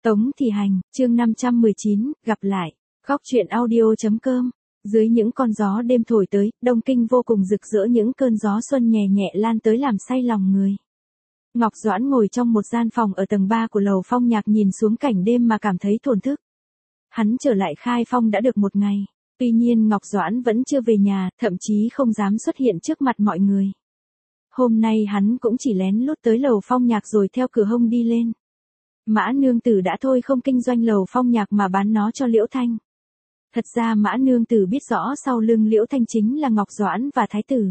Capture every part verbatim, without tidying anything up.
Tống Thị Hành, chương năm trăm mười chín, gặp lại. Góc truyện audio chấm com. Dưới những con gió đêm thổi tới, Đông Kinh vô cùng rực rỡ, những cơn gió xuân nhẹ nhẹ lan tới làm say lòng người. Ngọc Doãn ngồi trong một gian phòng ở tầng ba của lầu Phong Nhạc, nhìn xuống cảnh đêm mà cảm thấy thổn thức. Hắn trở lại Khai Phong đã được một ngày. Tuy nhiên Ngọc Doãn vẫn chưa về nhà, thậm chí không dám xuất hiện trước mặt mọi người. Hôm nay hắn cũng chỉ lén lút tới lầu Phong Nhạc rồi theo cửa hông đi lên. Mã nương tử đã thôi không kinh doanh lầu Phong Nhạc mà bán nó cho Liễu Thanh. Thật ra Mã nương tử biết rõ sau lưng Liễu Thanh chính là Ngọc Doãn và Thái tử.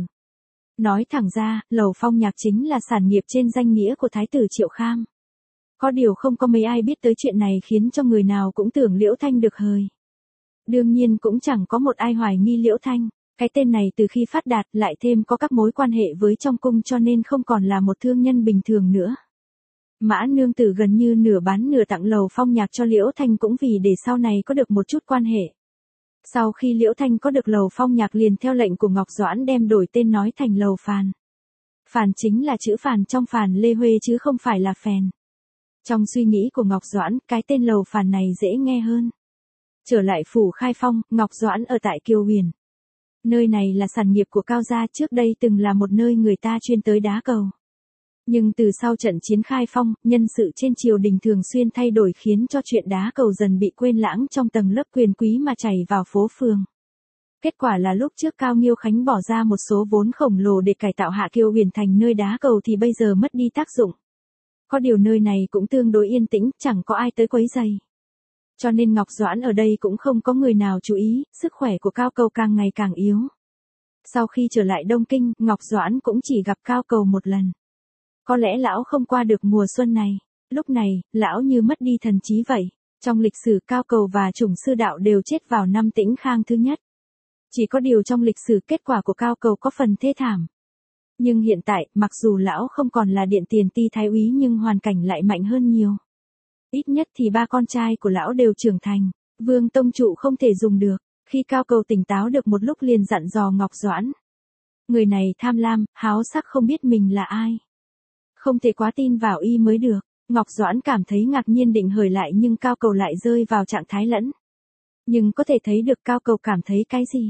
Nói thẳng ra, lầu Phong Nhạc chính là sản nghiệp trên danh nghĩa của Thái tử Triệu Kham. Có điều không có mấy ai biết tới chuyện này, khiến cho người nào cũng tưởng Liễu Thanh được hời. Đương nhiên cũng chẳng có một ai hoài nghi Liễu Thanh. Cái tên này từ khi phát đạt lại thêm có các mối quan hệ với trong cung, cho nên không còn là một thương nhân bình thường nữa. Mã nương tử gần như nửa bán nửa tặng lầu Phong Nhạc cho Liễu Thanh cũng vì để sau này có được một chút quan hệ. Sau khi Liễu Thanh có được lầu Phong Nhạc liền theo lệnh của Ngọc Doãn đem đổi tên nói thành lầu Phàn. Phàn chính là chữ Phàn trong Phàn Lê Huê chứ không phải là phèn. Trong suy nghĩ của Ngọc Doãn, cái tên lầu Phàn này dễ nghe hơn. Trở lại phủ Khai Phong, Ngọc Doãn ở tại Kiều Huyền. Nơi này là sản nghiệp của Cao gia, trước đây từng là một nơi người ta chuyên tới đá cầu. Nhưng từ sau trận chiến Khai Phong, nhân sự trên triều đình thường xuyên thay đổi khiến cho chuyện đá cầu dần bị quên lãng trong tầng lớp quyền quý mà chảy vào phố phường. Kết quả là lúc trước Cao Nghiêu Khánh bỏ ra một số vốn khổng lồ để cải tạo Hạ Kiều Huyền thành nơi đá cầu thì bây giờ mất đi tác dụng. Có điều nơi này cũng tương đối yên tĩnh, chẳng có ai tới quấy rầy. Cho nên Ngọc Doãn ở đây cũng không có người nào chú ý, sức khỏe của Cao Cầu càng ngày càng yếu. Sau khi trở lại Đông Kinh, Ngọc Doãn cũng chỉ gặp Cao Cầu một lần. Có lẽ lão không qua được mùa xuân này. Lúc này, lão như mất đi thần trí vậy. Trong lịch sử Cao Cầu và Chủng Sư Đạo đều chết vào năm Tĩnh Khang thứ nhất. Chỉ có điều trong lịch sử kết quả của Cao Cầu có phần thê thảm. Nhưng hiện tại, mặc dù lão không còn là điện tiền ti thái úy nhưng hoàn cảnh lại mạnh hơn nhiều. Ít nhất thì ba con trai của lão đều trưởng thành. Vương Tông Trụ không thể dùng được. Khi Cao Cầu tỉnh táo được một lúc liền dặn dò Ngọc Doãn. Người này tham lam, háo sắc, không biết mình là ai. Không thể quá tin vào y mới được. Ngọc Doãn cảm thấy ngạc nhiên định hời lại nhưng Cao Cầu lại rơi vào trạng thái lẫn. Nhưng có thể thấy được Cao Cầu cảm thấy cái gì.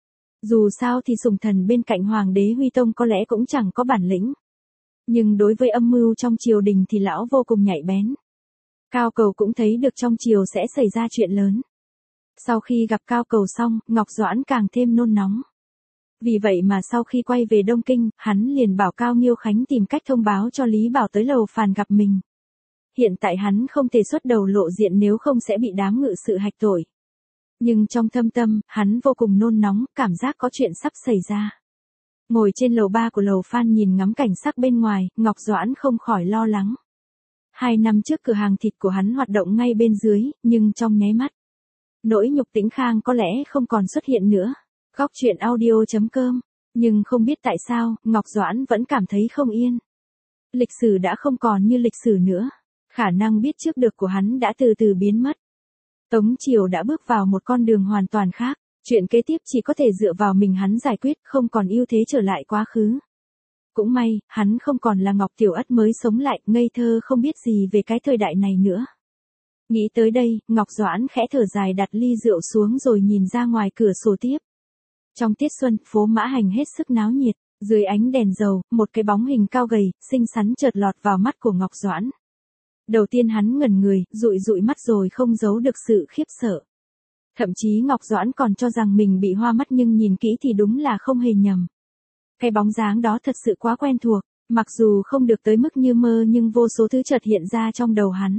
Dù sao thì sùng thần bên cạnh Hoàng đế Huy Tông có lẽ cũng chẳng có bản lĩnh. Nhưng đối với âm mưu trong triều đình thì lão vô cùng nhạy bén. Cao Cầu cũng thấy được trong triều sẽ xảy ra chuyện lớn. Sau khi gặp Cao Cầu xong, Ngọc Doãn càng thêm nôn nóng. Vì vậy mà sau khi quay về Đông Kinh, hắn liền bảo Cao Nghiêu Khánh tìm cách thông báo cho Lý Bảo tới lầu Phàn gặp mình. Hiện tại hắn không thể xuất đầu lộ diện nếu không sẽ bị đám ngự sự hạch tội. Nhưng trong thâm tâm, hắn vô cùng nôn nóng, cảm giác có chuyện sắp xảy ra. Ngồi trên lầu ba của lầu Phan nhìn ngắm cảnh sắc bên ngoài, Ngọc Doãn không khỏi lo lắng. Hai năm trước cửa hàng thịt của hắn hoạt động ngay bên dưới, nhưng trong nháy mắt, nỗi nhục Tĩnh Khang có lẽ không còn xuất hiện nữa. Góc truyện audio chấm com. Nhưng không biết tại sao, Ngọc Doãn vẫn cảm thấy không yên. Lịch sử đã không còn như lịch sử nữa. Khả năng biết trước được của hắn đã từ từ biến mất. Tống triều đã bước vào một con đường hoàn toàn khác. Chuyện kế tiếp chỉ có thể dựa vào mình hắn giải quyết, không còn ưu thế trở lại quá khứ. Cũng may, hắn không còn là Ngọc Tiểu Ất mới sống lại, ngây thơ không biết gì về cái thời đại này nữa. Nghĩ tới đây, Ngọc Doãn khẽ thở dài đặt ly rượu xuống rồi nhìn ra ngoài cửa sổ tiếp. Trong tiết xuân, phố Mã Hành hết sức náo nhiệt, dưới ánh đèn dầu, một cái bóng hình cao gầy, xinh xắn chợt lọt vào mắt của Ngọc Doãn. Đầu tiên hắn ngẩn người, dụi dụi mắt rồi không giấu được sự khiếp sợ. Thậm chí Ngọc Doãn còn cho rằng mình bị hoa mắt nhưng nhìn kỹ thì đúng là không hề nhầm. Cái bóng dáng đó thật sự quá quen thuộc, mặc dù không được tới mức như mơ nhưng vô số thứ chợt hiện ra trong đầu hắn.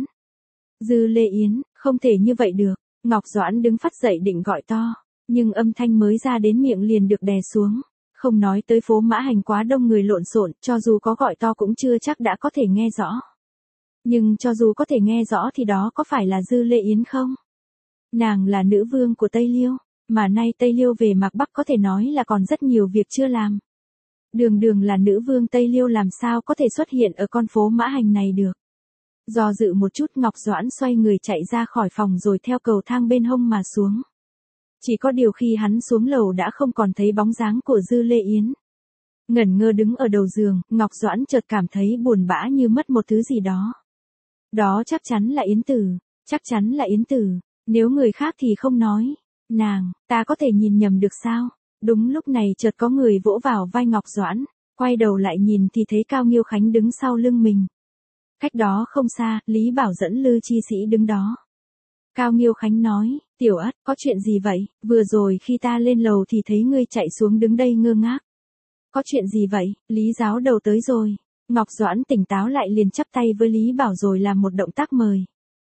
Dư Lê Yến, không thể như vậy được, Ngọc Doãn đứng phắt dậy định gọi to. Nhưng âm thanh mới ra đến miệng liền được đè xuống. Không nói tới phố Mã Hành quá đông người lộn xộn, cho dù có gọi to cũng chưa chắc đã có thể nghe rõ. Nhưng cho dù có thể nghe rõ thì đó có phải là Dư Lê Yến không? Nàng là nữ vương của Tây Liêu, mà nay Tây Liêu về Mạc Bắc có thể nói là còn rất nhiều việc chưa làm. Đường đường là nữ vương Tây Liêu làm sao có thể xuất hiện ở con phố Mã Hành này được. Do dự một chút Ngọc Doãn xoay người chạy ra khỏi phòng rồi theo cầu thang bên hông mà xuống. Chỉ có điều khi hắn xuống lầu đã không còn thấy bóng dáng của Dư Lê Yến. Ngẩn ngơ đứng ở đầu giường, Ngọc Doãn chợt cảm thấy buồn bã như mất một thứ gì đó. Đó chắc chắn là Yến Tử. Chắc chắn là Yến Tử, nếu người khác thì không nói. Nàng, ta có thể nhìn nhầm được sao? Đúng lúc này chợt có người vỗ vào vai Ngọc Doãn, quay đầu lại nhìn thì thấy Cao Nghiêu Khánh đứng sau lưng mình. Cách đó không xa, Lý Bảo dẫn Lư Chi Sĩ đứng đó. Cao Nghiêu Khánh nói, Tiểu Ất, có chuyện gì vậy? Vừa rồi khi ta lên lầu thì thấy ngươi chạy xuống đứng đây ngơ ngác. Có chuyện gì vậy? Lý giáo đầu tới rồi. Ngọc Doãn tỉnh táo lại liền chắp tay với Lý Bảo rồi làm một động tác mời.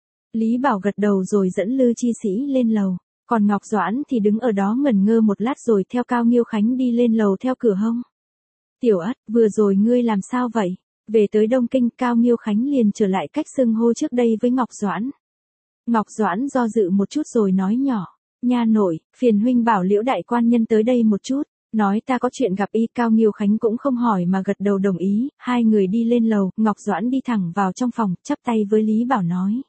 Lý Bảo gật đầu rồi dẫn Lư Chi Sĩ lên lầu. Còn Ngọc Doãn thì đứng ở đó ngẩn ngơ một lát rồi theo Cao Nghiêu Khánh đi lên lầu theo cửa hông. Tiểu Ất, vừa rồi ngươi làm sao vậy? Về tới Đông Kinh, Cao Nghiêu Khánh liền trở lại cách xưng hô trước đây với Ngọc Doãn. Ngọc Doãn do dự một chút rồi nói nhỏ, nha nội, phiền huynh bảo Liễu đại quan nhân tới đây một chút, nói ta có chuyện gặp y. Cao Nghiêu Khánh cũng không hỏi mà gật đầu đồng ý, hai người đi lên lầu, Ngọc Doãn đi thẳng vào trong phòng, chắp tay với Lý Bảo nói.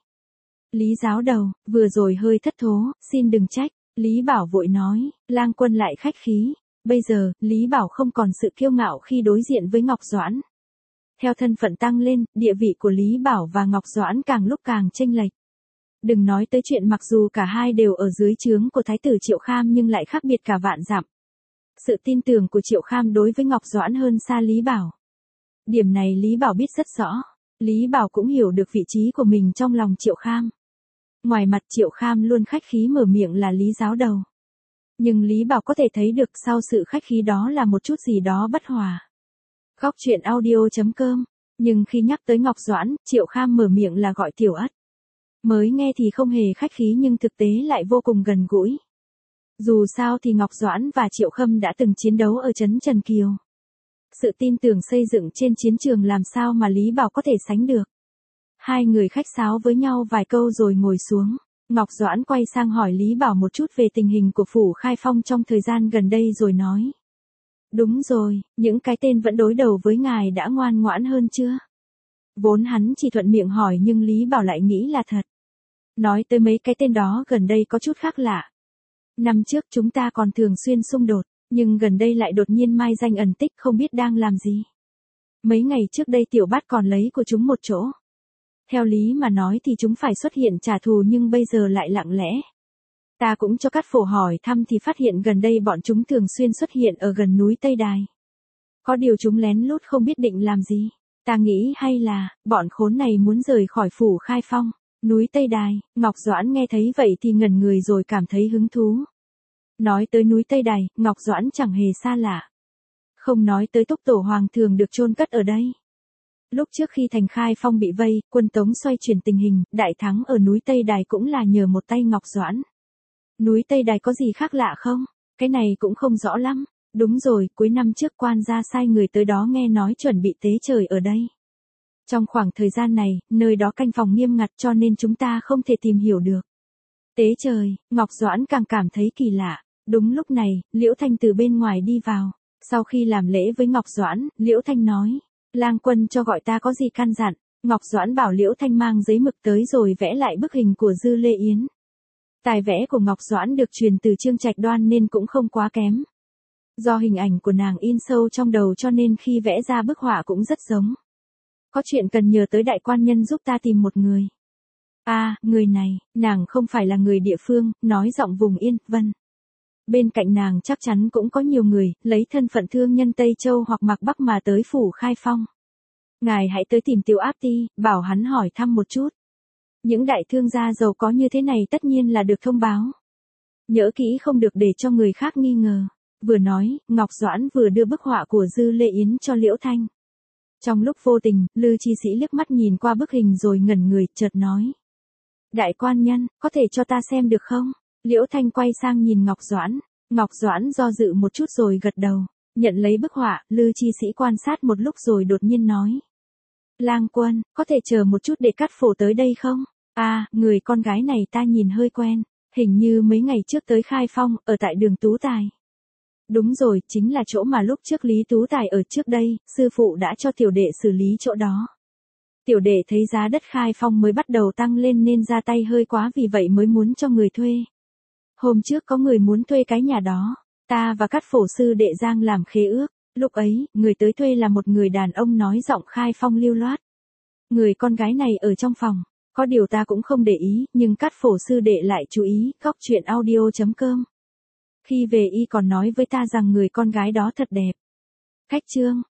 Lý giáo đầu, vừa rồi hơi thất thố, xin đừng trách. Lý Bảo vội nói, lang quân lại khách khí. Bây giờ, Lý Bảo không còn sự kiêu ngạo khi đối diện với Ngọc Doãn. Theo thân phận tăng lên, địa vị của Lý Bảo và Ngọc Doãn càng lúc càng chênh lệch. Đừng nói tới chuyện mặc dù cả hai đều ở dưới trướng của Thái tử Triệu Kham nhưng lại khác biệt cả vạn dặm. Sự tin tưởng của Triệu Kham đối với Ngọc Doãn hơn xa Lý Bảo. Điểm này Lý Bảo biết rất rõ. Lý Bảo cũng hiểu được vị trí của mình trong lòng Triệu Kham. Ngoài mặt Triệu Kham luôn khách khí mở miệng là Lý giáo đầu. Nhưng Lý Bảo có thể thấy được sau sự khách khí đó là một chút gì đó bất hòa. Góc truyện audio chấm com. Nhưng khi nhắc tới Ngọc Doãn, Triệu Kham mở miệng là gọi Tiểu Ất. Mới nghe thì không hề khách khí nhưng thực tế lại vô cùng gần gũi. Dù sao thì Ngọc Doãn và Triệu Khâm đã từng chiến đấu ở trấn Trần Kiều. Sự tin tưởng xây dựng trên chiến trường làm sao mà Lý Bảo có thể sánh được. Hai người khách sáo với nhau vài câu rồi ngồi xuống. Ngọc Doãn quay sang hỏi Lý Bảo một chút về tình hình của phủ Khai Phong trong thời gian gần đây rồi nói. Đúng rồi, những cái tên vẫn đối đầu với ngài đã ngoan ngoãn hơn chưa? Vốn hắn chỉ thuận miệng hỏi nhưng Lý Bảo lại nghĩ là thật. Nói tới mấy cái tên đó gần đây có chút khác lạ. Năm trước chúng ta còn thường xuyên xung đột, nhưng gần đây lại đột nhiên mai danh ẩn tích không biết đang làm gì. Mấy ngày trước đây Tiểu Bát còn lấy của chúng một chỗ. Theo lý mà nói thì chúng phải xuất hiện trả thù nhưng bây giờ lại lặng lẽ. Ta cũng cho Cát Phổ hỏi thăm thì phát hiện gần đây bọn chúng thường xuyên xuất hiện ở gần núi Tây Đài. Có điều chúng lén lút không biết định làm gì. Ta nghĩ hay là, bọn khốn này muốn rời khỏi phủ Khai Phong, núi Tây Đài. Ngọc Doãn nghe thấy vậy thì ngẩn người rồi cảm thấy hứng thú. Nói tới núi Tây Đài, Ngọc Doãn chẳng hề xa lạ. Không nói tới Túc Tổ Hoàng thường được chôn cất ở đây. Lúc trước khi thành Khai Phong bị vây, quân Tống xoay chuyển tình hình, đại thắng ở núi Tây Đài cũng là nhờ một tay Ngọc Doãn. Núi Tây Đài có gì khác lạ không? Cái này cũng không rõ lắm. Đúng rồi, cuối năm trước quan gia sai người tới đó nghe nói chuẩn bị tế trời ở đây. Trong khoảng thời gian này, nơi đó canh phòng nghiêm ngặt cho nên chúng ta không thể tìm hiểu được. Tế trời, Ngọc Doãn càng cảm thấy kỳ lạ. Đúng lúc này, Liễu Thanh từ bên ngoài đi vào. Sau khi làm lễ với Ngọc Doãn, Liễu Thanh nói. Lang quân cho gọi ta có gì căn dặn. Ngọc Doãn bảo Liễu Thanh mang giấy mực tới rồi vẽ lại bức hình của Dư Lê Yến. Tài vẽ của Ngọc Doãn được truyền từ Trương Trạch Đoan nên cũng không quá kém. Do hình ảnh của nàng in sâu trong đầu cho nên khi vẽ ra bức họa cũng rất giống. Có chuyện cần nhờ tới đại quan nhân giúp ta tìm một người. À, người này, nàng không phải là người địa phương, nói giọng vùng Yên, Vân. Bên cạnh nàng chắc chắn cũng có nhiều người, lấy thân phận thương nhân Tây Châu hoặc Mạc Bắc mà tới phủ Khai Phong. Ngài hãy tới tìm Tiểu Áp Ti, bảo hắn hỏi thăm một chút. Những đại thương gia giàu có như thế này tất nhiên là được thông báo. Nhớ kỹ không được để cho người khác nghi ngờ. Vừa nói, Ngọc Doãn vừa đưa bức họa của Dư Lê Yến cho Liễu Thanh. Trong lúc vô tình, Lư Chi Sĩ liếc mắt nhìn qua bức hình rồi ngẩn người, chợt nói. Đại quan nhân, có thể cho ta xem được không? Liễu Thanh quay sang nhìn Ngọc Doãn. Ngọc Doãn do dự một chút rồi gật đầu. Nhận lấy bức họa, Lư Chi Sĩ quan sát một lúc rồi đột nhiên nói. Lang quân, có thể chờ một chút để Cát Phổ tới đây không? À, người con gái này ta nhìn hơi quen. Hình như mấy ngày trước tới Khai Phong, ở tại đường Tú Tài. Đúng rồi, chính là chỗ mà lúc trước Lý Tú Tài ở trước đây, sư phụ đã cho tiểu đệ xử lý chỗ đó. Tiểu đệ thấy giá đất Khai Phong mới bắt đầu tăng lên nên ra tay hơi quá vì vậy mới muốn cho người thuê. Hôm trước có người muốn thuê cái nhà đó, ta và Cát Phổ sư đệ Giang làm khế ước, lúc ấy, người tới thuê là một người đàn ông nói giọng Khai Phong lưu loát. Người con gái này ở trong phòng, Có điều ta cũng không để ý, nhưng Cát Phổ sư đệ lại chú ý, góc chuyện audio.com. Khi về y còn nói với ta rằng người con gái đó thật đẹp. Khách chương.